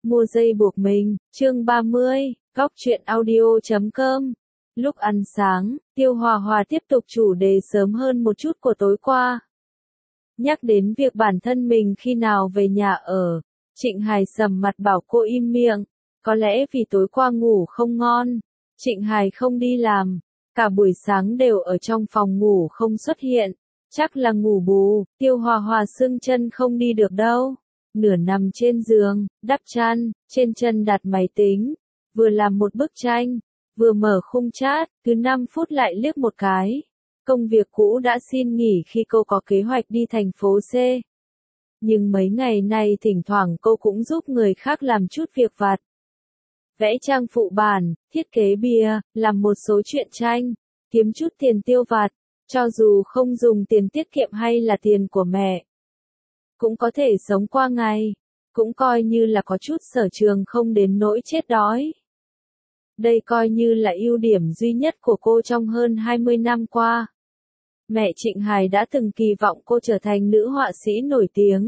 Mua dây buộc mình, chương 30, góc truyện audio.com. Lúc ăn sáng, Tiêu Hòa Hòa tiếp tục chủ đề sớm hơn một chút của tối qua. Nhắc đến việc bản thân mình khi nào về nhà ở, Trịnh Hải sầm mặt bảo cô im miệng, có lẽ vì tối qua ngủ không ngon. Trịnh Hải không đi làm, cả buổi sáng đều ở trong phòng ngủ không xuất hiện, chắc là ngủ bù. Tiêu Hòa Hòa xương chân không đi được đâu. Nửa nằm trên giường, đắp chăn, trên chân đặt máy tính, vừa làm một bức tranh, vừa mở khung chat, cứ 5 phút lại liếc một cái. Công việc cũ đã xin nghỉ khi cô có kế hoạch đi thành phố C. Nhưng mấy ngày nay thỉnh thoảng cô cũng giúp người khác làm chút việc vặt. Vẽ trang phụ bản, thiết kế bìa, làm một số truyện tranh, kiếm chút tiền tiêu vặt, cho dù không dùng tiền tiết kiệm hay là tiền của mẹ. Cũng có thể sống qua ngày, cũng coi như là có chút sở trường không đến nỗi chết đói. Đây coi như là ưu điểm duy nhất của cô trong hơn 20 năm qua. Mẹ Trịnh Hải đã từng kỳ vọng cô trở thành nữ họa sĩ nổi tiếng.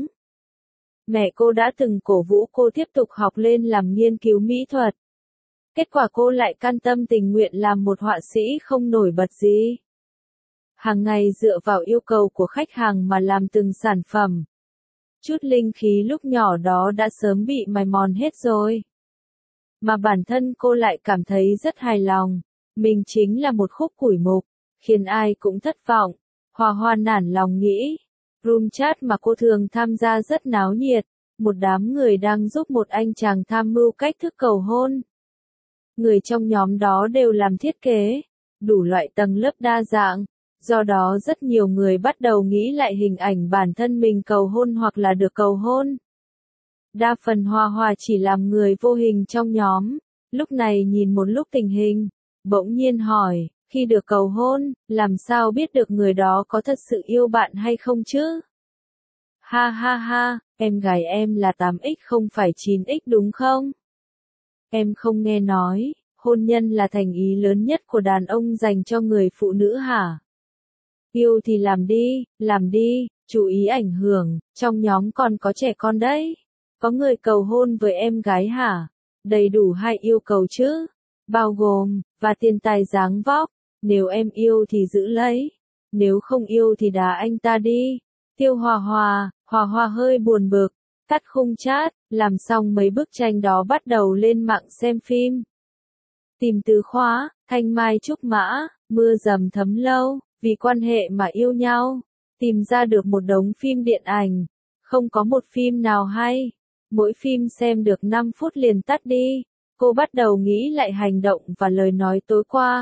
Mẹ cô đã từng cổ vũ cô tiếp tục học lên làm nghiên cứu mỹ thuật. Kết quả cô lại can tâm tình nguyện làm một họa sĩ không nổi bật gì. Hàng ngày dựa vào yêu cầu của khách hàng mà làm từng sản phẩm. Chút linh khí lúc nhỏ đó đã sớm bị mài mòn hết rồi. Mà bản thân cô lại cảm thấy rất hài lòng. Mình chính là một khúc củi mục, khiến ai cũng thất vọng. Hòa Hòa nản lòng nghĩ. Room chat mà cô thường tham gia rất náo nhiệt. Một đám người đang giúp một anh chàng tham mưu cách thức cầu hôn. Người trong nhóm đó đều làm thiết kế, đủ loại tầng lớp đa dạng. Do đó rất nhiều người bắt đầu nghĩ lại hình ảnh bản thân mình cầu hôn hoặc là được cầu hôn. Đa phần Hòa Hòa chỉ làm người vô hình trong nhóm, lúc này nhìn một lúc tình hình, bỗng nhiên hỏi, khi được cầu hôn, làm sao biết được người đó có thật sự yêu bạn hay không chứ? Ha ha ha, em gái em là 8X không phải 9X đúng không? Em không nghe nói, hôn nhân là thành ý lớn nhất của đàn ông dành cho người phụ nữ hả? Yêu thì làm đi, chú ý ảnh hưởng, trong nhóm còn có trẻ con đấy. Có người cầu hôn với em gái hả? Đầy đủ 2 yêu cầu chứ? Bao gồm, và tiền tài dáng vóc, nếu em yêu thì giữ lấy, nếu không yêu thì đá anh ta đi. Tiêu Hòa Hòa hơi buồn bực, tắt khung chat, làm xong mấy bức tranh đó bắt đầu lên mạng xem phim. Tìm từ khóa, thanh mai trúc mã, mưa dầm thấm lâu. Vì quan hệ mà yêu nhau, tìm ra được một đống phim điện ảnh, không có một phim nào hay, mỗi phim xem được 5 phút liền tắt đi. Cô bắt đầu nghĩ lại hành động và lời nói tối qua.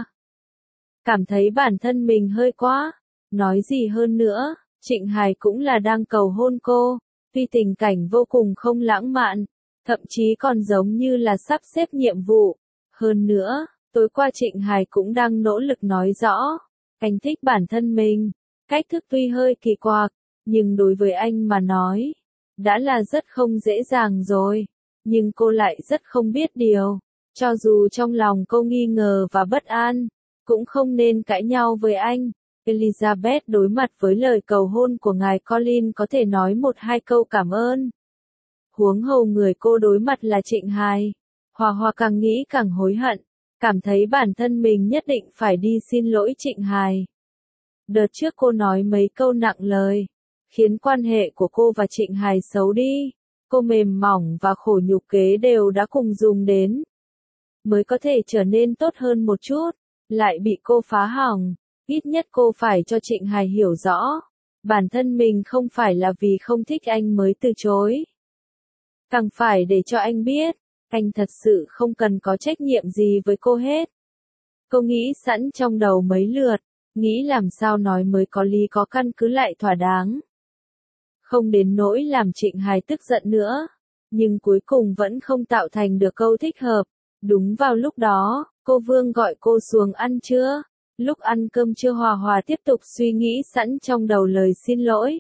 Cảm thấy bản thân mình hơi quá, nói gì hơn nữa, Trịnh Hải cũng là đang cầu hôn cô, tuy tình cảnh vô cùng không lãng mạn, thậm chí còn giống như là sắp xếp nhiệm vụ. Hơn nữa, tối qua Trịnh Hải cũng đang nỗ lực nói rõ. Anh thích bản thân mình, cách thức tuy hơi kỳ quặc, nhưng đối với anh mà nói, đã là rất không dễ dàng rồi. Nhưng cô lại rất không biết điều, cho dù trong lòng cô nghi ngờ và bất an, cũng không nên cãi nhau với anh. Elizabeth đối mặt với lời cầu hôn của ngài Colin có thể nói 1-2 câu cảm ơn. Huống hồ người cô đối mặt là Trịnh Hải. Hòa Hòa càng nghĩ càng hối hận. Cảm thấy bản thân mình nhất định phải đi xin lỗi Trịnh Hải. Đợt trước cô nói mấy câu nặng lời, khiến quan hệ của cô và Trịnh Hải xấu đi. Cô mềm mỏng và khổ nhục kế đều đã cùng dùng đến. Mới có thể trở nên tốt hơn một chút, lại bị cô phá hỏng. Ít nhất cô phải cho Trịnh Hải hiểu rõ. Bản thân mình không phải là vì không thích anh mới từ chối. Càng phải để cho anh biết. Anh thật sự không cần có trách nhiệm gì với cô hết. Cô nghĩ sẵn trong đầu mấy lượt, nghĩ làm sao nói mới có lý có căn cứ lại thỏa đáng. Không đến nỗi làm Trịnh Hải tức giận nữa, nhưng cuối cùng vẫn không tạo thành được câu thích hợp. Đúng vào lúc đó, cô Vương gọi cô xuống ăn trưa. Lúc ăn cơm trưa Hòa Hòa tiếp tục suy nghĩ sẵn trong đầu lời xin lỗi.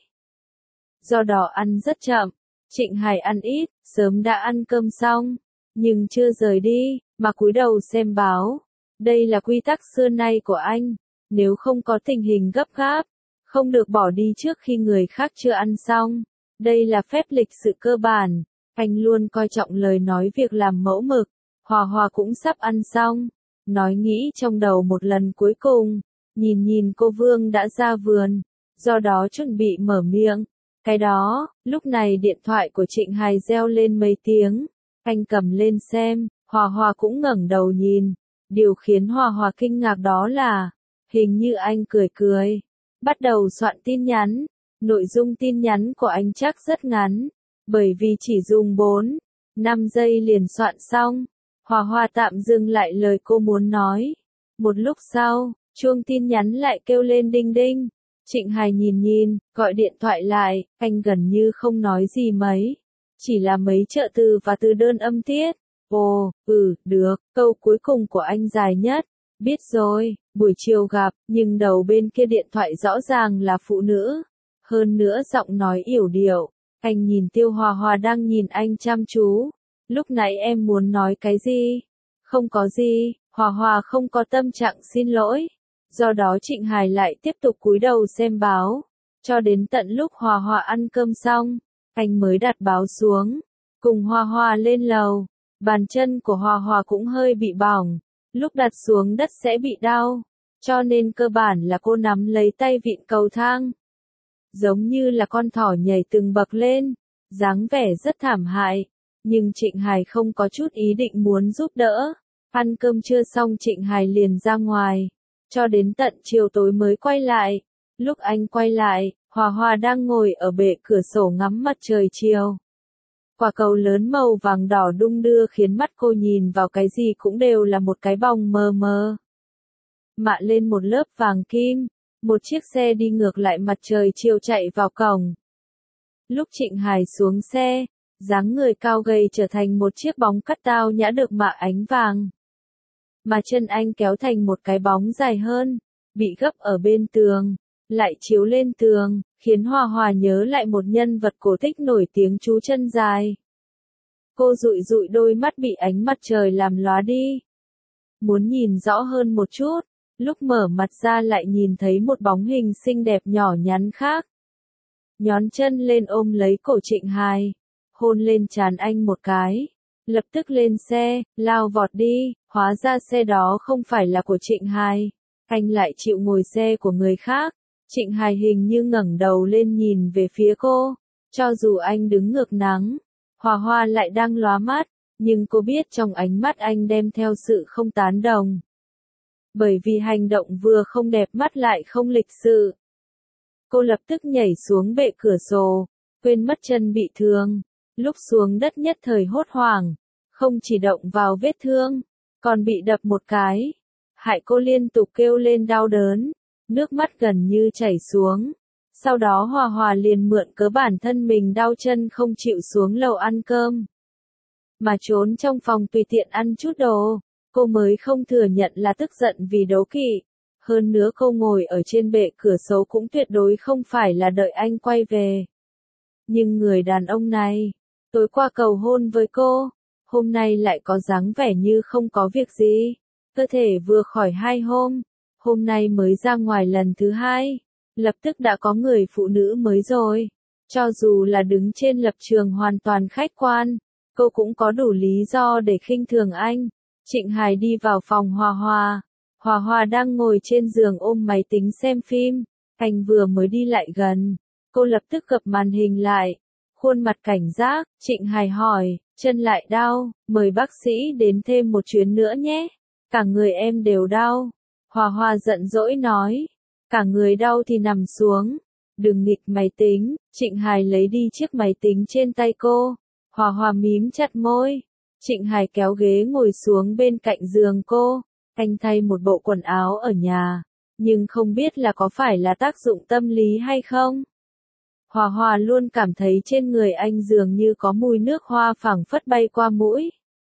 Do đó ăn rất chậm, Trịnh Hải ăn ít, sớm đã ăn cơm xong. Nhưng chưa rời đi, mà cúi đầu xem báo. Đây là quy tắc xưa nay của anh. Nếu không có tình hình gấp gáp, không được bỏ đi trước khi người khác chưa ăn xong. Đây là phép lịch sự cơ bản. Anh luôn coi trọng lời nói việc làm mẫu mực. Hòa Hòa cũng sắp ăn xong. Nói nghĩ trong đầu một lần cuối cùng. Nhìn nhìn cô Vương đã ra vườn. Do đó chuẩn bị mở miệng. Cái đó, lúc này điện thoại của Trịnh Hài reo lên mấy tiếng. Anh cầm lên xem, Hòa Hòa cũng ngẩng đầu nhìn. Điều khiến Hòa Hòa kinh ngạc đó là, hình như anh cười cười. Bắt đầu soạn tin nhắn. Nội dung tin nhắn của anh chắc rất ngắn. Bởi vì chỉ dùng 4-5 giây liền soạn xong. Hòa Hòa tạm dừng lại lời cô muốn nói. Một lúc sau, chuông tin nhắn lại kêu lên đinh đinh. Trịnh Hài nhìn nhìn, gọi điện thoại lại, anh gần như không nói gì mấy. Chỉ là mấy trợ từ và từ đơn âm tiết. Ồ, được, câu cuối cùng của anh dài nhất. Biết rồi, buổi chiều gặp, nhưng đầu bên kia điện thoại rõ ràng là phụ nữ. Hơn nữa giọng nói yểu điệu. Anh nhìn Tiêu Hòa Hòa đang nhìn anh chăm chú. Lúc nãy em muốn nói cái gì? Không có gì, Hòa Hòa không có tâm trạng xin lỗi. Do đó Trịnh Hài lại tiếp tục cúi đầu xem báo. Cho đến tận lúc Hòa Hòa ăn cơm xong, anh mới đặt báo xuống. Cùng Hòa Hòa lên lầu. Bàn chân của Hòa Hòa cũng hơi bị bỏng. Lúc đặt xuống đất sẽ bị đau. Cho nên cơ bản là cô nắm lấy tay vịn cầu thang. Giống như là con thỏ nhảy từng bậc lên. Dáng vẻ rất thảm hại. Nhưng Trịnh Hài không có chút ý định muốn giúp đỡ. Ăn cơm trưa xong Trịnh Hài liền ra ngoài. Cho đến tận chiều tối mới quay lại. Lúc anh quay lại, Hòa Hòa đang ngồi ở bệ cửa sổ ngắm mặt trời chiều. Quả cầu lớn màu vàng đỏ đung đưa khiến mắt cô nhìn vào cái gì cũng đều là một cái bóng mờ mờ. Mạ lên một lớp vàng kim, một chiếc xe đi ngược lại mặt trời chiều chạy vào cổng. Lúc Trịnh Hài xuống xe, dáng người cao gầy trở thành một chiếc bóng cắt tao nhã được mạ ánh vàng. Mà chân anh kéo thành một cái bóng dài hơn, bị gấp ở bên tường, lại chiếu lên tường, khiến Hòa Hòa nhớ lại một nhân vật cổ tích nổi tiếng chú chân dài. Cô dụi dụi đôi mắt bị ánh mặt trời làm lóa đi. Muốn nhìn rõ hơn một chút, lúc mở mặt ra lại nhìn thấy một bóng hình xinh đẹp nhỏ nhắn khác. Nhón chân lên ôm lấy cổ Trịnh Hài, hôn lên trán anh một cái. Lập tức lên xe, lao vọt đi, hóa ra xe đó không phải là của Trịnh Hài. Anh lại chịu ngồi xe của người khác. Trịnh Hài hình như ngẩng đầu lên nhìn về phía cô. Cho dù anh đứng ngược nắng, Hòa Hòa lại đang lóa mắt, nhưng cô biết trong ánh mắt anh đem theo sự không tán đồng. Bởi vì hành động vừa không đẹp mắt lại không lịch sự. Cô lập tức nhảy xuống bệ cửa sổ, quên mất chân bị thương. Lúc xuống đất nhất thời hốt hoảng, không chỉ động vào vết thương, còn bị đập một cái. Hại cô liên tục kêu lên đau đớn, nước mắt gần như chảy xuống. Sau đó Hòa Hòa liền mượn cớ bản thân mình đau chân không chịu xuống lầu ăn cơm. Mà trốn trong phòng tùy tiện ăn chút đồ, cô mới không thừa nhận là tức giận vì đố kỵ. Hơn nữa cô ngồi ở trên bệ cửa sổ cũng tuyệt đối không phải là đợi anh quay về. Nhưng người đàn ông này, tối qua cầu hôn với cô, hôm nay lại có dáng vẻ như không có việc gì. Cơ thể vừa khỏi 2 hôm, hôm nay mới ra ngoài lần thứ 2, lập tức đã có người phụ nữ mới rồi. Cho dù là đứng trên lập trường hoàn toàn khách quan, cô cũng có đủ lý do để khinh thường anh. Trịnh Hài đi vào phòng Hòa Hòa. Hòa Hòa đang ngồi trên giường ôm máy tính xem phim. Anh vừa mới đi lại gần, cô lập tức gập màn hình lại. Khuôn mặt cảnh giác, Trịnh Hài hỏi, chân lại đau, mời bác sĩ đến thêm một chuyến nữa nhé. Cả người em đều đau. Hòa Hòa giận dỗi nói, cả người đau thì nằm xuống. Đừng nghịch máy tính. Trịnh Hài lấy đi chiếc máy tính trên tay cô. Hòa Hòa mím chặt môi. Trịnh Hài kéo ghế ngồi xuống bên cạnh giường cô. Anh thay một bộ quần áo ở nhà, nhưng không biết là có phải là tác dụng tâm lý hay không. Hòa Hòa luôn cảm thấy trên người anh dường như có mùi nước hoa phảng phất bay qua mũi.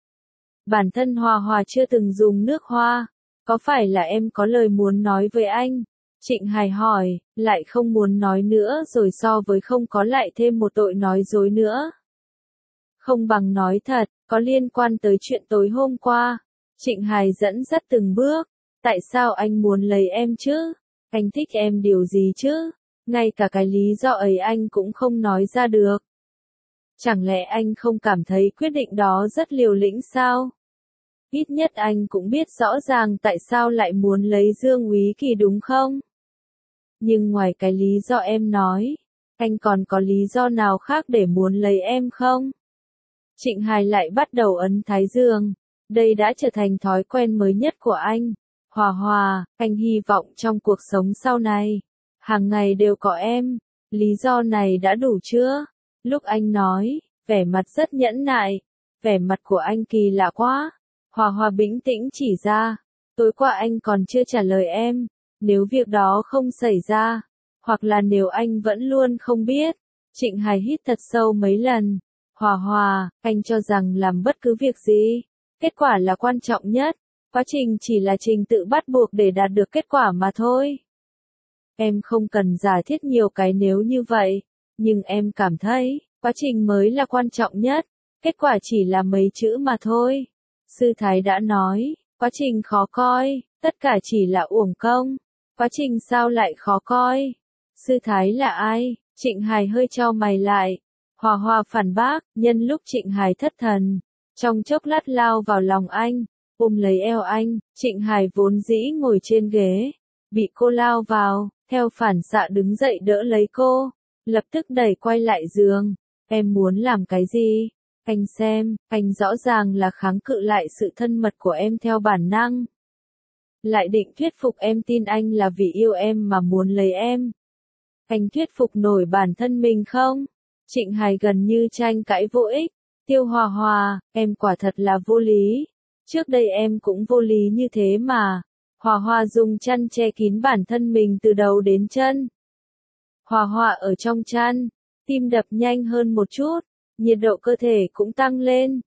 Bản thân Hòa Hòa chưa từng dùng nước hoa. Có phải là em có lời muốn nói với anh? Trịnh Hài hỏi, lại không muốn nói nữa rồi so với không có lại thêm một tội nói dối nữa. Không bằng nói thật, có liên quan tới chuyện tối hôm qua. Trịnh Hài dẫn dắt từng bước. Tại sao anh muốn lấy em chứ? Anh thích em điều gì chứ? Ngay cả cái lý do ấy anh cũng không nói ra được. Chẳng lẽ anh không cảm thấy quyết định đó rất liều lĩnh sao? Ít nhất anh cũng biết rõ ràng tại sao lại muốn lấy Dương Úy Kỳ đúng không? Nhưng ngoài cái lý do em nói, anh còn có lý do nào khác để muốn lấy em không? Trịnh Hải lại bắt đầu ấn thái dương. Đây đã trở thành thói quen mới nhất của anh. Hòa Hòa, anh hy vọng trong cuộc sống sau này, hàng ngày đều có em. Lý do này đã đủ chưa? Lúc anh nói, vẻ mặt rất nhẫn nại. Vẻ mặt của anh kỳ lạ quá. Hòa Hòa bình tĩnh chỉ ra. Tối qua anh còn chưa trả lời em. Nếu việc đó không xảy ra, hoặc là nếu anh vẫn luôn không biết. Trịnh Hải hít thật sâu mấy lần. Hòa Hòa, anh cho rằng làm bất cứ việc gì, kết quả là quan trọng nhất. Quá trình chỉ là trình tự bắt buộc để đạt được kết quả mà thôi. Em không cần giải thích nhiều cái nếu như vậy, nhưng em cảm thấy, quá trình mới là quan trọng nhất, kết quả chỉ là mấy chữ mà thôi. Sư Thái đã nói, quá trình khó coi, tất cả chỉ là uổng công. Quá trình sao lại khó coi? Sư Thái là ai? Trịnh Hải hơi chau mày lại. Hòa Hòa phản bác, nhân lúc Trịnh Hải thất thần, trong chốc lát lao vào lòng anh, ôm lấy eo anh. Trịnh Hải vốn dĩ ngồi trên ghế, bị cô lao vào, theo phản xạ đứng dậy đỡ lấy cô, lập tức đẩy quay lại giường. Em muốn làm cái gì? Anh xem, anh rõ ràng là kháng cự lại sự thân mật của em theo bản năng. Lại định thuyết phục em tin anh là vì yêu em mà muốn lấy em. Anh thuyết phục nổi bản thân mình không? Trịnh Hải gần như tranh cãi vô ích. Tiêu Hòa Hòa, em quả thật là vô lý. Trước đây em cũng vô lý như thế mà. Hòa Hòa dùng chăn che kín bản thân mình từ đầu đến chân. Hòa Hòa ở trong chăn, tim đập nhanh hơn một chút, nhiệt độ cơ thể cũng tăng lên.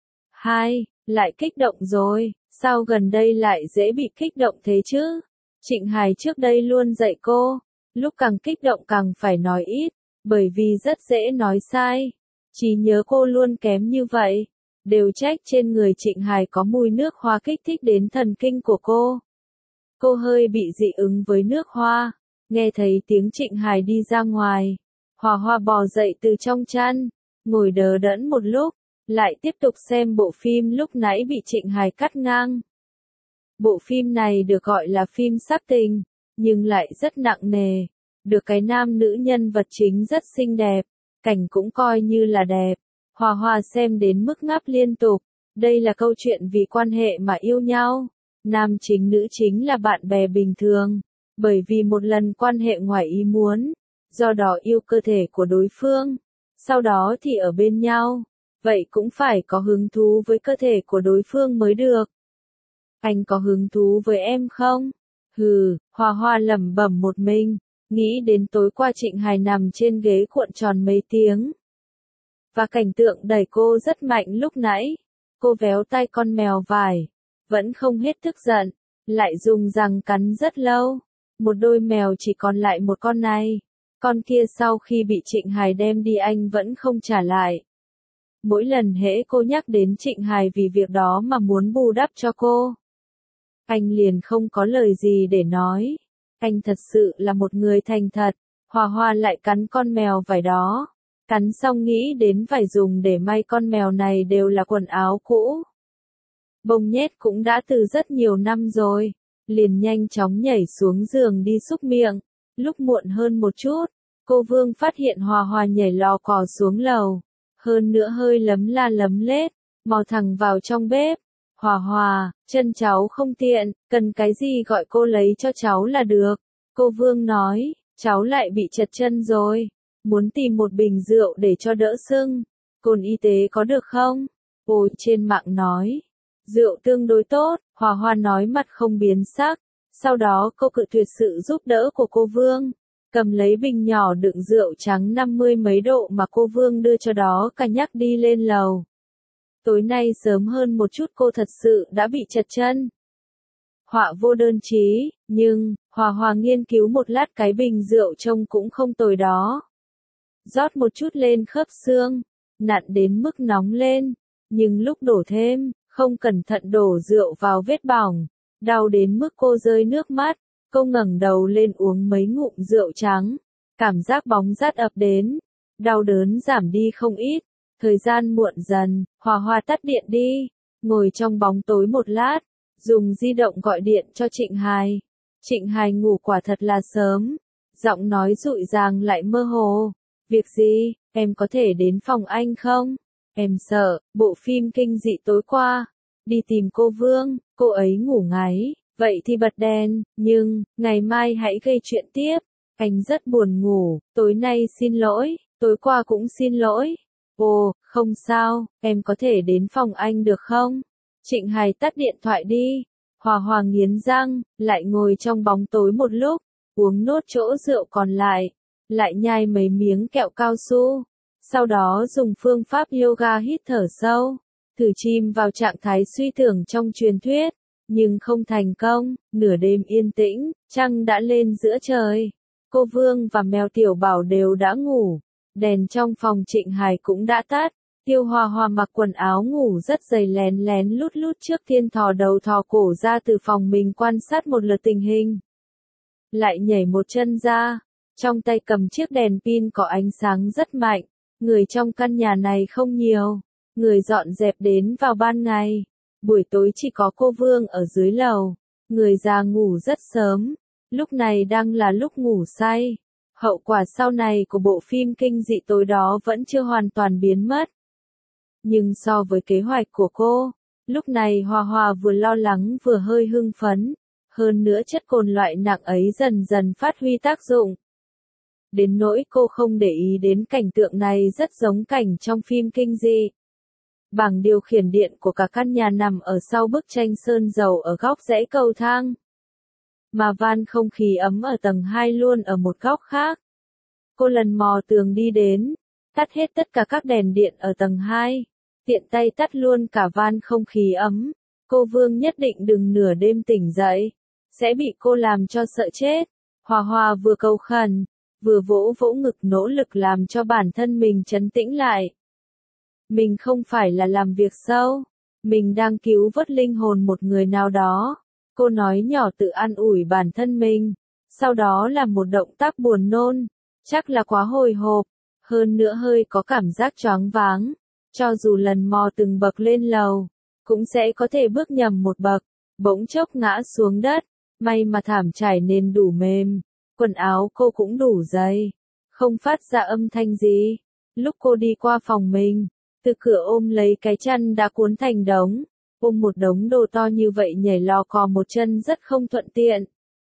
Lại kích động rồi, sao gần đây lại dễ bị kích động thế chứ? Trịnh Hải trước đây luôn dạy cô, lúc càng kích động càng phải nói ít, bởi vì rất dễ nói sai. Trí nhớ cô luôn kém như vậy, đều trách trên người Trịnh Hải có mùi nước hoa kích thích đến thần kinh của cô. Cô hơi bị dị ứng với nước hoa, nghe thấy tiếng Trịnh Hải đi ra ngoài. Hòa Hòa bò dậy từ trong chăn, ngồi đờ đẫn một lúc, lại tiếp tục xem bộ phim lúc nãy bị Trịnh Hải cắt ngang. Bộ phim này được gọi là phim sắp tình, nhưng lại rất nặng nề. Được cái nam nữ nhân vật chính rất xinh đẹp, cảnh cũng coi như là đẹp. Hòa Hòa xem đến mức ngáp liên tục. Đây là câu chuyện vì quan hệ mà yêu nhau. Nam chính nữ chính là bạn bè bình thường, bởi vì một lần quan hệ ngoài ý muốn, do đó yêu cơ thể của đối phương, sau đó thì ở bên nhau, vậy cũng phải có hứng thú với cơ thể của đối phương mới được. Anh có hứng thú với em không? Hòa Hòa lẩm bẩm một mình, nghĩ đến tối qua Trịnh Hải nằm trên ghế cuộn tròn mấy tiếng. Và cảnh tượng đẩy cô rất mạnh lúc nãy, cô véo tay con mèo vải. Vẫn không hết tức giận, lại dùng răng cắn rất lâu. Một đôi mèo chỉ còn lại một con này. Con kia sau khi bị Trịnh Hải đem đi anh vẫn không trả lại. Mỗi lần hễ cô nhắc đến Trịnh Hải vì việc đó mà muốn bù đắp cho cô, anh liền không có lời gì để nói. Anh thật sự là một người thành thật. Hòa Hòa lại cắn con mèo vải đó. Cắn xong nghĩ đến vải dùng để may con mèo này đều là quần áo cũ. Bông nhét cũng đã từ rất nhiều năm rồi, liền nhanh chóng nhảy xuống giường đi súc miệng. Lúc muộn hơn một chút, cô Vương phát hiện Hòa Hòa nhảy lò cò xuống lầu, hơn nữa hơi lấm la lấm lết, mò thẳng vào trong bếp. Hòa Hòa, chân cháu không tiện, cần cái gì gọi cô lấy cho cháu là được. Cô Vương nói, cháu lại bị chật chân rồi, muốn tìm một bình rượu để cho đỡ sưng. Cồn y tế có được không? Ôi, trên mạng nói rượu tương đối tốt. Hòa Hòa nói mặt không biến sắc. Sau đó cô cự tuyệt sự giúp đỡ của cô Vương, cầm lấy bình nhỏ đựng rượu trắng 50 mấy độ mà cô Vương đưa cho đó cả nhắc đi lên lầu. Tối nay sớm hơn một chút cô thật sự đã bị chật chân. Họa vô đơn chí, nhưng, Hòa Hòa nghiên cứu một lát cái bình rượu trông cũng không tồi đó. Rót một chút lên khớp xương, nặn đến mức nóng lên, nhưng lúc đổ thêm, không cẩn thận đổ rượu vào vết bỏng, đau đến mức cô rơi nước mắt. Cô ngẩng đầu lên uống mấy ngụm rượu trắng, cảm giác bóng rát ập đến, đau đớn giảm đi không ít. Thời gian muộn dần, Hòa Hòa tắt điện đi, ngồi trong bóng tối một lát, dùng di động gọi điện cho Trịnh Hài. Trịnh Hài ngủ quả thật là sớm, giọng nói dụi dàng lại mơ hồ. Việc gì, em có thể đến phòng anh không? Em sợ, bộ phim kinh dị tối qua. Đi tìm cô Vương, cô ấy ngủ ngáy, vậy thì bật đèn, nhưng, ngày mai hãy gây chuyện tiếp. Anh rất buồn ngủ, tối nay xin lỗi, tối qua cũng xin lỗi. Ồ, không sao, em có thể đến phòng anh được không? Trịnh Hài tắt điện thoại đi. Hòa Hòa nghiến răng, lại ngồi trong bóng tối một lúc, uống nốt chỗ rượu còn lại, lại nhai mấy miếng kẹo cao su. Sau đó dùng phương pháp yoga hít thở sâu, thử chìm vào trạng thái suy tưởng trong truyền thuyết, nhưng không thành công. Nửa đêm yên tĩnh, trăng đã lên giữa trời. Cô Vương và mèo Tiểu Bảo đều đã ngủ, đèn trong phòng Trịnh Hài cũng đã tắt. Tiêu Hòa Hòa mặc quần áo ngủ rất dày lén lén lút lút trước tiên thò đầu thò cổ ra từ phòng mình quan sát một lượt tình hình. Lại nhảy một chân ra, trong tay cầm chiếc đèn pin có ánh sáng rất mạnh. Người trong căn nhà này không nhiều, người dọn dẹp đến vào ban ngày. Buổi tối chỉ có cô Vương ở dưới lầu, người già ngủ rất sớm, lúc này đang là lúc ngủ say. Hậu quả sau này của bộ phim kinh dị tối đó vẫn chưa hoàn toàn biến mất. Nhưng so với kế hoạch của cô, lúc này Hòa Hòa vừa lo lắng vừa hơi hưng phấn, hơn nữa chất cồn loại nặng ấy dần dần phát huy tác dụng. Đến nỗi cô không để ý đến cảnh tượng này rất giống cảnh trong phim kinh dị. Bảng điều khiển điện của cả căn nhà nằm ở sau bức tranh sơn dầu ở góc dãy cầu thang. Mà van không khí ấm ở tầng 2 luôn ở một góc khác. Cô lần mò tường đi đến, tắt hết tất cả các đèn điện ở tầng 2, tiện tay tắt luôn cả van không khí ấm. Cô Vương nhất định đừng nửa đêm tỉnh dậy, sẽ bị cô làm cho sợ chết. Hòa Hòa vừa cầu khẩn, vừa vỗ vỗ ngực nỗ lực làm cho bản thân mình trấn tĩnh lại. Mình không phải là làm việc xấu, mình đang cứu vớt linh hồn một người nào đó. Cô nói nhỏ tự an ủi bản thân mình, sau đó là một động tác buồn nôn, chắc là quá hồi hộp, hơn nữa hơi có cảm giác choáng váng. Cho dù lần mò từng bậc lên lầu, cũng sẽ có thể bước nhầm một bậc, bỗng chốc ngã xuống đất. May mà thảm trải nền đủ mềm, quần áo cô cũng đủ dày, không phát ra âm thanh gì. Lúc cô đi qua phòng mình, từ cửa ôm lấy cái chăn đã cuốn thành đống, ôm một đống đồ to như vậy nhảy lò cò một chân rất không thuận tiện.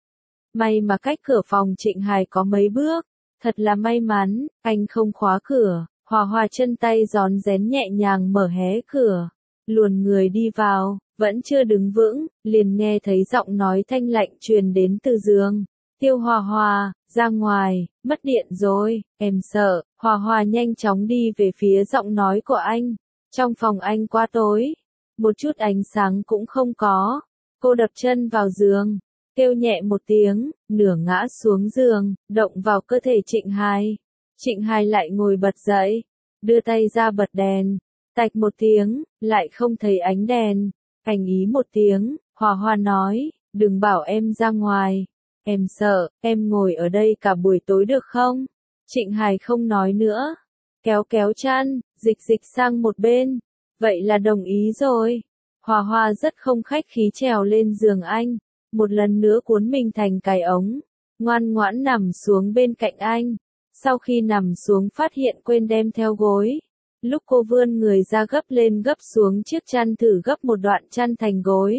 May mà cách cửa phòng Trịnh Hài có mấy bước, thật là may mắn, anh không khóa cửa. Hòa Hòa chân tay rón rén nhẹ nhàng mở hé cửa, luồn người đi vào, vẫn chưa đứng vững, liền nghe thấy giọng nói thanh lạnh truyền đến từ giường. Tiêu Hòa Hòa, ra ngoài, mất điện rồi, em sợ. Hòa Hòa nhanh chóng đi về phía giọng nói của anh. Trong phòng anh quá tối, một chút ánh sáng cũng không có. Cô đập chân vào giường, kêu nhẹ một tiếng, nửa ngã xuống giường, động vào cơ thể Trịnh Hài. Trịnh Hài lại ngồi bật dậy, đưa tay ra bật đèn, tạch một tiếng, lại không thấy ánh đèn. Anh ý một tiếng, Hòa Hòa nói, đừng bảo em ra ngoài, em sợ, em ngồi ở đây cả buổi tối được không? Trịnh Hài không nói nữa, kéo kéo chăn, dịch dịch sang một bên, vậy là đồng ý rồi. Hòa Hòa rất không khách khí trèo lên giường anh, một lần nữa cuốn mình thành cái ống, ngoan ngoãn nằm xuống bên cạnh anh. Sau khi nằm xuống phát hiện quên đem theo gối. Lúc cô vươn người ra gấp lên gấp xuống chiếc chăn thử gấp một đoạn chăn thành gối.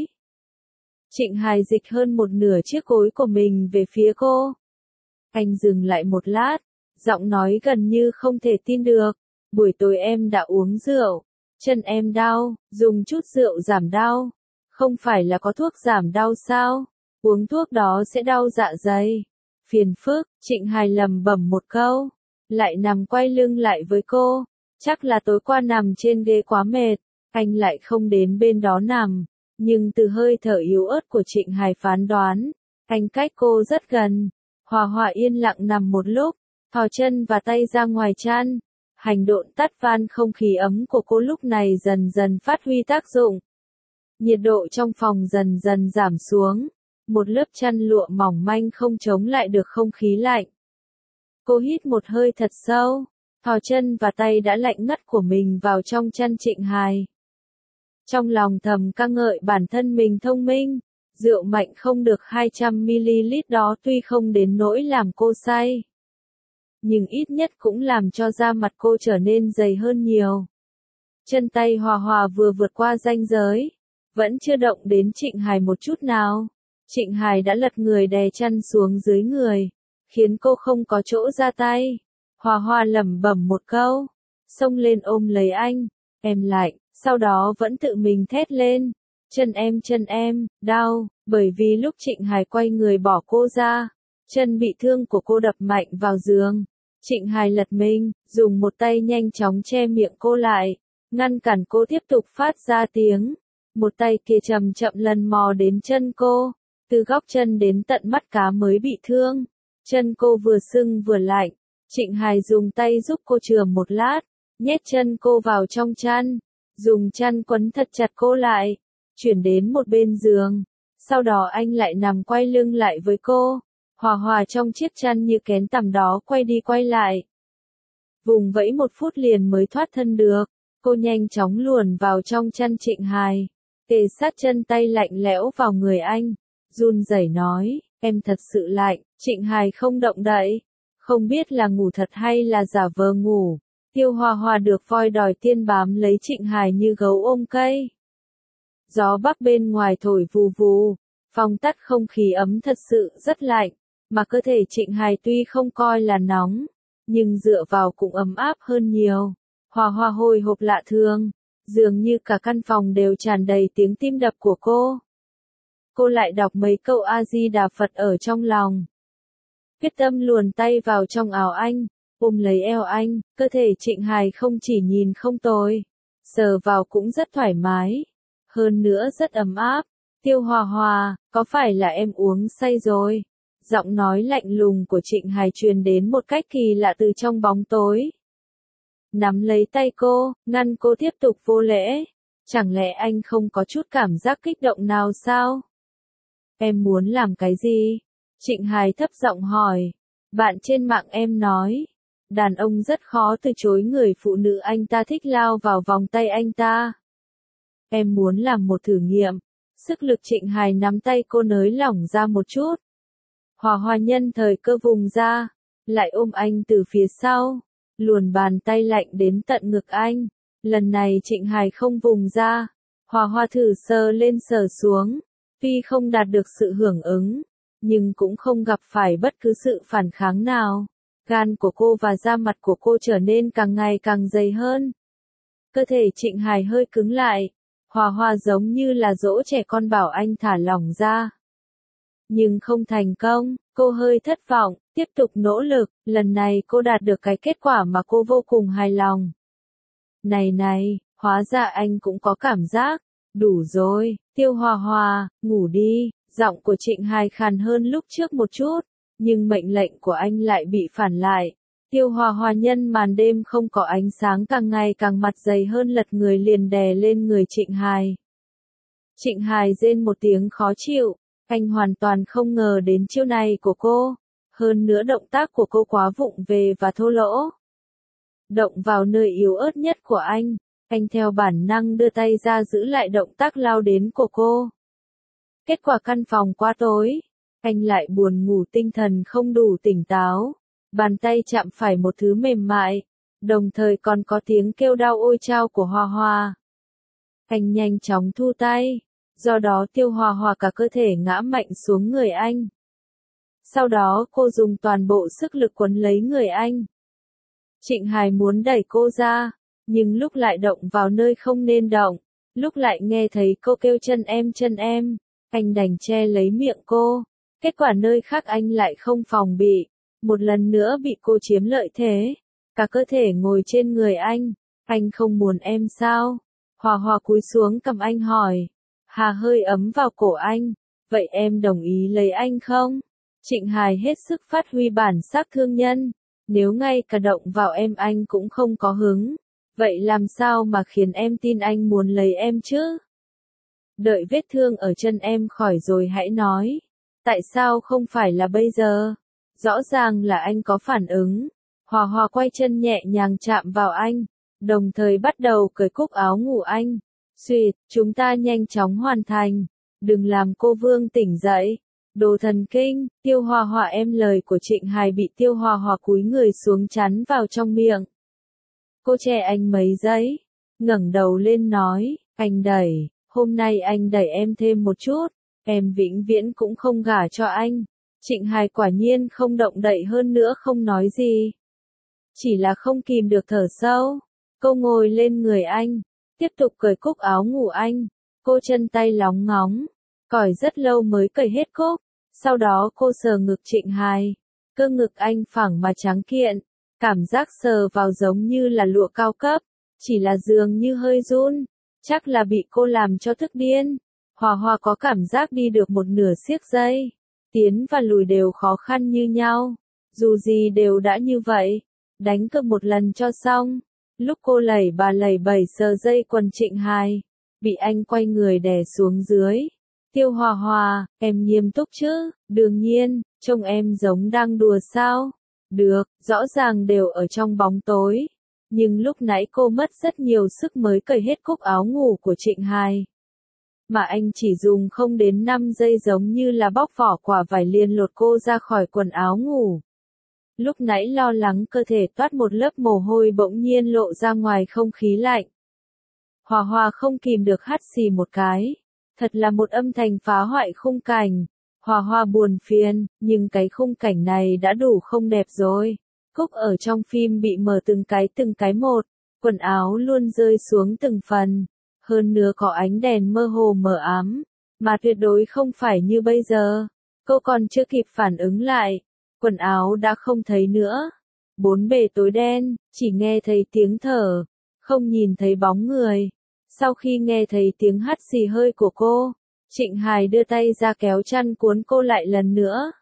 Trịnh Hài dịch hơn một nửa chiếc gối của mình về phía cô. Anh dừng lại một lát, giọng nói gần như không thể tin được. Buổi tối em đã uống rượu, chân em đau, dùng chút rượu giảm đau. Không phải là có thuốc giảm đau sao? Uống thuốc đó sẽ đau dạ dày. Phiền phức, Trịnh Hài lẩm bẩm một câu, lại nằm quay lưng lại với cô. Chắc là tối qua nằm trên ghế quá mệt, anh lại không đến bên đó nằm. Nhưng từ hơi thở yếu ớt của Trịnh Hài phán đoán, anh cách cô rất gần. Hòa Hòa yên lặng nằm một lúc, thò chân và tay ra ngoài chăn. Hành động tắt van không khí ấm của cô lúc này dần dần phát huy tác dụng. Nhiệt độ trong phòng dần dần giảm xuống. Một lớp chăn lụa mỏng manh không chống lại được không khí lạnh. Cô hít một hơi thật sâu, thò chân và tay đã lạnh ngắt của mình vào trong chăn Trịnh Hài. Trong lòng thầm ca ngợi bản thân mình thông minh, rượu mạnh không được 200ml đó tuy không đến nỗi làm cô say, nhưng ít nhất cũng làm cho da mặt cô trở nên dày hơn nhiều. Chân tay Hòa Hòa vừa vượt qua ranh giới, vẫn chưa động đến Trịnh Hài một chút nào. Trịnh Hài đã lật người đè chăn xuống dưới người, khiến cô không có chỗ ra tay. Hòa Hòa lẩm bẩm một câu, xông lên ôm lấy anh, em lạnh, sau đó vẫn tự mình thét lên, chân em, đau, bởi vì lúc Trịnh Hài quay người bỏ cô ra, chân bị thương của cô đập mạnh vào giường. Trịnh Hài lật mình, dùng một tay nhanh chóng che miệng cô lại, ngăn cản cô tiếp tục phát ra tiếng. Một tay kia chậm chậm lần mò đến chân cô, từ góc chân đến tận mắt cá mới bị thương. Chân cô vừa sưng vừa lạnh, Trịnh Hài dùng tay giúp cô chườm một lát, nhét chân cô vào trong chăn, dùng chăn quấn thật chặt cô lại, chuyển đến một bên giường. Sau đó anh lại nằm quay lưng lại với cô, Hòa Hòa trong chiếc chăn như kén tằm đó quay đi quay lại. Vùng vẫy 1 phút liền mới thoát thân được, cô nhanh chóng luồn vào trong chăn Trịnh Hài, kề sát chân tay lạnh lẽo vào người anh, run rẩy nói, em thật sự lạnh. Trịnh Hài không động đậy, không biết là ngủ thật hay là giả vờ ngủ. Tiêu Hòa Hòa được voi đòi tiên bám lấy Trịnh Hài như gấu ôm cây. Gió bắc bên ngoài thổi vù vù, phòng tắt không khí ấm thật sự rất lạnh, mà cơ thể Trịnh Hài tuy không coi là nóng, nhưng dựa vào cũng ấm áp hơn nhiều. Hòa Hòa hồi hộp lạ thường, dường như cả căn phòng đều tràn đầy tiếng tim đập của cô. Cô lại đọc mấy câu A-di-đà Phật ở trong lòng. Quyết tâm luồn tay vào trong áo anh, ôm lấy eo anh, cơ thể Trịnh Hài không chỉ nhìn không tồi, sờ vào cũng rất thoải mái, hơn nữa rất ấm áp. Tiêu Hòa Hòa, có phải là em uống say rồi? Giọng nói lạnh lùng của Trịnh Hài truyền đến một cách kỳ lạ từ trong bóng tối. Nắm lấy tay cô, ngăn cô tiếp tục vô lễ. Chẳng lẽ anh không có chút cảm giác kích động nào sao? Em muốn làm cái gì? Trịnh Hài thấp giọng hỏi. Bạn trên mạng em nói, đàn ông rất khó từ chối người phụ nữ anh ta thích lao vào vòng tay anh ta. Em muốn làm một thử nghiệm. Sức lực Trịnh Hài nắm tay cô nới lỏng ra một chút. Hòa Hòa nhân thời cơ vùng ra, lại ôm anh từ phía sau, luồn bàn tay lạnh đến tận ngực anh. Lần này Trịnh Hài không vùng ra, Hòa Hòa thử sờ lên sờ xuống, tuy không đạt được sự hưởng ứng, nhưng cũng không gặp phải bất cứ sự phản kháng nào. Gan của cô và da mặt của cô trở nên càng ngày càng dày hơn. Cơ thể Trịnh Hài hơi cứng lại, Hòa Hòa giống như là dỗ trẻ con bảo anh thả lỏng ra. Nhưng không thành công, cô hơi thất vọng, tiếp tục nỗ lực, lần này cô đạt được cái kết quả mà cô vô cùng hài lòng. Này, hóa ra anh cũng có cảm giác. Đủ rồi, Tiêu Hòa Hòa, ngủ đi. Giọng của Trịnh Hài khàn hơn lúc trước một chút, nhưng mệnh lệnh của anh lại bị phản lại. Tiêu Hòa Hòa nhân màn đêm không có ánh sáng càng ngày càng mặt dày hơn lật người liền đè lên người Trịnh Hài. Trịnh Hài rên một tiếng khó chịu, anh hoàn toàn không ngờ đến chiêu này của cô, hơn nữa động tác của cô quá vụng về và thô lỗ. Động vào nơi yếu ớt nhất của anh theo bản năng đưa tay ra giữ lại động tác lao đến của cô. Kết quả căn phòng quá tối, anh lại buồn ngủ tinh thần không đủ tỉnh táo, bàn tay chạm phải một thứ mềm mại, đồng thời còn có tiếng kêu đau ôi chao của Hòa Hòa. Anh nhanh chóng thu tay, do đó Tiêu Hòa Hòa cả cơ thể ngã mạnh xuống người anh. Sau đó cô dùng toàn bộ sức lực quấn lấy người anh. Trịnh Hài muốn đẩy cô ra, nhưng lúc lại động vào nơi không nên động, lúc lại nghe thấy cô kêu chân em, anh đành che lấy miệng cô. Kết quả nơi khác anh lại không phòng bị, một lần nữa bị cô chiếm lợi thế, cả cơ thể ngồi trên người anh không muốn em sao? Hòa Hòa cúi xuống cầm anh hỏi, Hà hơi ấm vào cổ anh, vậy em đồng ý lấy anh không? Trịnh Hài hết sức phát huy bản sắc thương nhân, nếu ngay cả động vào em anh cũng không có hứng, vậy làm sao mà khiến em tin anh muốn lấy em chứ? Đợi vết thương ở chân em khỏi rồi hãy nói. Tại sao không phải là bây giờ? Rõ ràng là anh có phản ứng. Hòa Hòa quay chân nhẹ nhàng chạm vào anh, đồng thời bắt đầu cởi cúc áo ngủ anh. Xuyệt, chúng ta nhanh chóng hoàn thành, đừng làm cô Vương tỉnh dậy. Đồ thần kinh, Tiêu Hòa Hòa em lời của Trịnh Hài bị Tiêu Hòa Hòa cúi người xuống chắn vào trong miệng. Cô che anh mấy giây, ngẩng đầu lên nói, anh đẩy, hôm nay anh đẩy em thêm một chút, em vĩnh viễn cũng không gả cho anh. Trịnh Hài quả nhiên không động đậy hơn nữa, không nói gì. Chỉ là không kìm được thở sâu. Cô ngồi lên người anh, tiếp tục cởi cúc áo ngủ anh. Cô chân tay lóng ngóng, còi rất lâu mới cởi hết cúc. Sau đó cô sờ ngực Trịnh Hài. Cơ ngực anh phẳng mà trắng kiện, cảm giác sờ vào giống như là lụa cao cấp, chỉ là dường như hơi run, chắc là bị cô làm cho thức điên. Hòa Hòa có cảm giác đi được một nửa xiếc dây, tiến và lùi đều khó khăn như nhau, dù gì đều đã như vậy, đánh cược một lần cho xong. Lúc cô lẩy bà lẩy bẩy sờ dây quần Trịnh Hài, bị anh quay người đè xuống dưới. Tiêu Hòa Hòa, em nghiêm túc chứ? Đương nhiên, trông em giống đang đùa sao? Được, rõ ràng đều ở trong bóng tối. Nhưng lúc nãy cô mất rất nhiều sức mới cởi hết cúc áo ngủ của Trịnh Hài. Mà anh chỉ dùng không đến 5 giây, giống như là bóc vỏ quả vải liền lột cô ra khỏi quần áo ngủ. Lúc nãy lo lắng cơ thể toát một lớp mồ hôi bỗng nhiên lộ ra ngoài không khí lạnh. Hòa Hòa không kìm được hắt xì một cái. Thật là một âm thanh phá hoại khung cảnh. Hòa Hòa buồn phiền, nhưng cái khung cảnh này đã đủ không đẹp rồi. Cúc ở trong phim bị mở từng cái một, quần áo luôn rơi xuống từng phần. Hơn nữa có ánh đèn mơ hồ mờ ám, mà tuyệt đối không phải như bây giờ. Cô còn chưa kịp phản ứng lại, quần áo đã không thấy nữa. Bốn bề tối đen, chỉ nghe thấy tiếng thở, không nhìn thấy bóng người. Sau khi nghe thấy tiếng hắt xì hơi của cô, Trịnh Hài đưa tay ra kéo chăn cuốn cô lại lần nữa.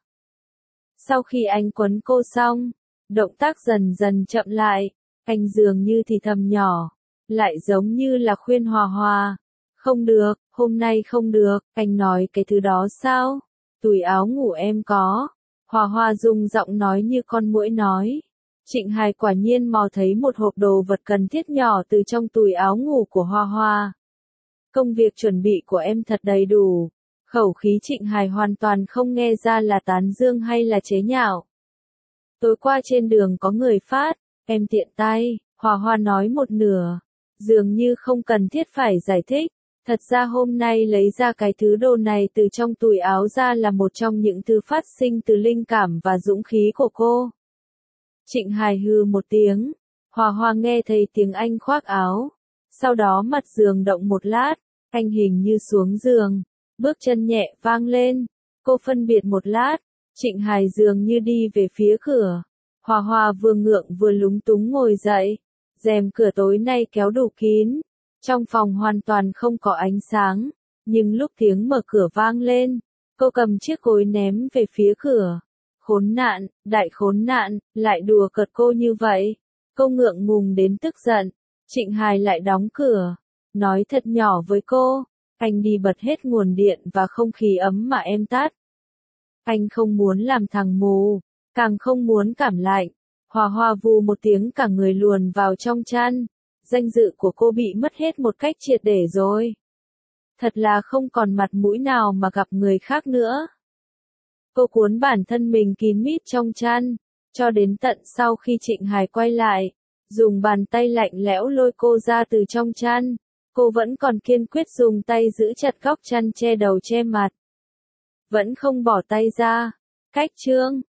Sau khi anh quấn cô xong, động tác dần dần chậm lại, anh dường như thì thầm nhỏ, lại giống như là khuyên Hòa Hòa. Không được, hôm nay không được, anh nói cái thứ đó sao? Túi áo ngủ em có. Hòa Hòa dùng giọng nói như con muỗi nói. Trịnh Hài quả nhiên mò thấy một hộp đồ vật cần thiết nhỏ từ trong túi áo ngủ của Hòa Hòa. Công việc chuẩn bị của em thật đầy đủ. Khẩu khí Trịnh Hài hoàn toàn không nghe ra là tán dương hay là chế nhạo. Tối qua trên đường có người phát, em tiện tay, Hòa Hòa nói một nửa, dường như không cần thiết phải giải thích. Thật ra hôm nay lấy ra cái thứ đồ này từ trong túi áo ra là một trong những thứ phát sinh từ linh cảm và dũng khí của cô. Trịnh Hài hừ một tiếng, Hòa Hòa nghe thấy tiếng anh khoác áo. Sau đó mặt giường động một lát, anh hình như xuống giường, bước chân nhẹ vang lên. Cô phân biệt một lát, Trịnh Hài dường như đi về phía cửa. Hòa Hòa vừa ngượng vừa lúng túng ngồi dậy, rèm cửa tối nay kéo đủ kín. Trong phòng hoàn toàn không có ánh sáng, nhưng lúc tiếng mở cửa vang lên, cô cầm chiếc gối ném về phía cửa. Khốn nạn, đại khốn nạn, lại đùa cợt cô như vậy. Cô ngượng ngùng đến tức giận. Trịnh Hài lại đóng cửa, nói thật nhỏ với cô, anh đi bật hết nguồn điện và không khí ấm mà em tắt. Anh không muốn làm thằng mù, càng không muốn cảm lạnh. Hòa Hòa vù một tiếng cả người luồn vào trong chăn. Danh dự của cô bị mất hết một cách triệt để rồi. Thật là không còn mặt mũi nào mà gặp người khác nữa. Cô cuốn bản thân mình kín mít trong chăn, cho đến tận sau khi Trịnh Hài quay lại, dùng bàn tay lạnh lẽo lôi cô ra từ trong chăn. Cô vẫn còn kiên quyết dùng tay giữ chặt góc chăn che đầu che mặt. Vẫn không bỏ tay ra. Cách chương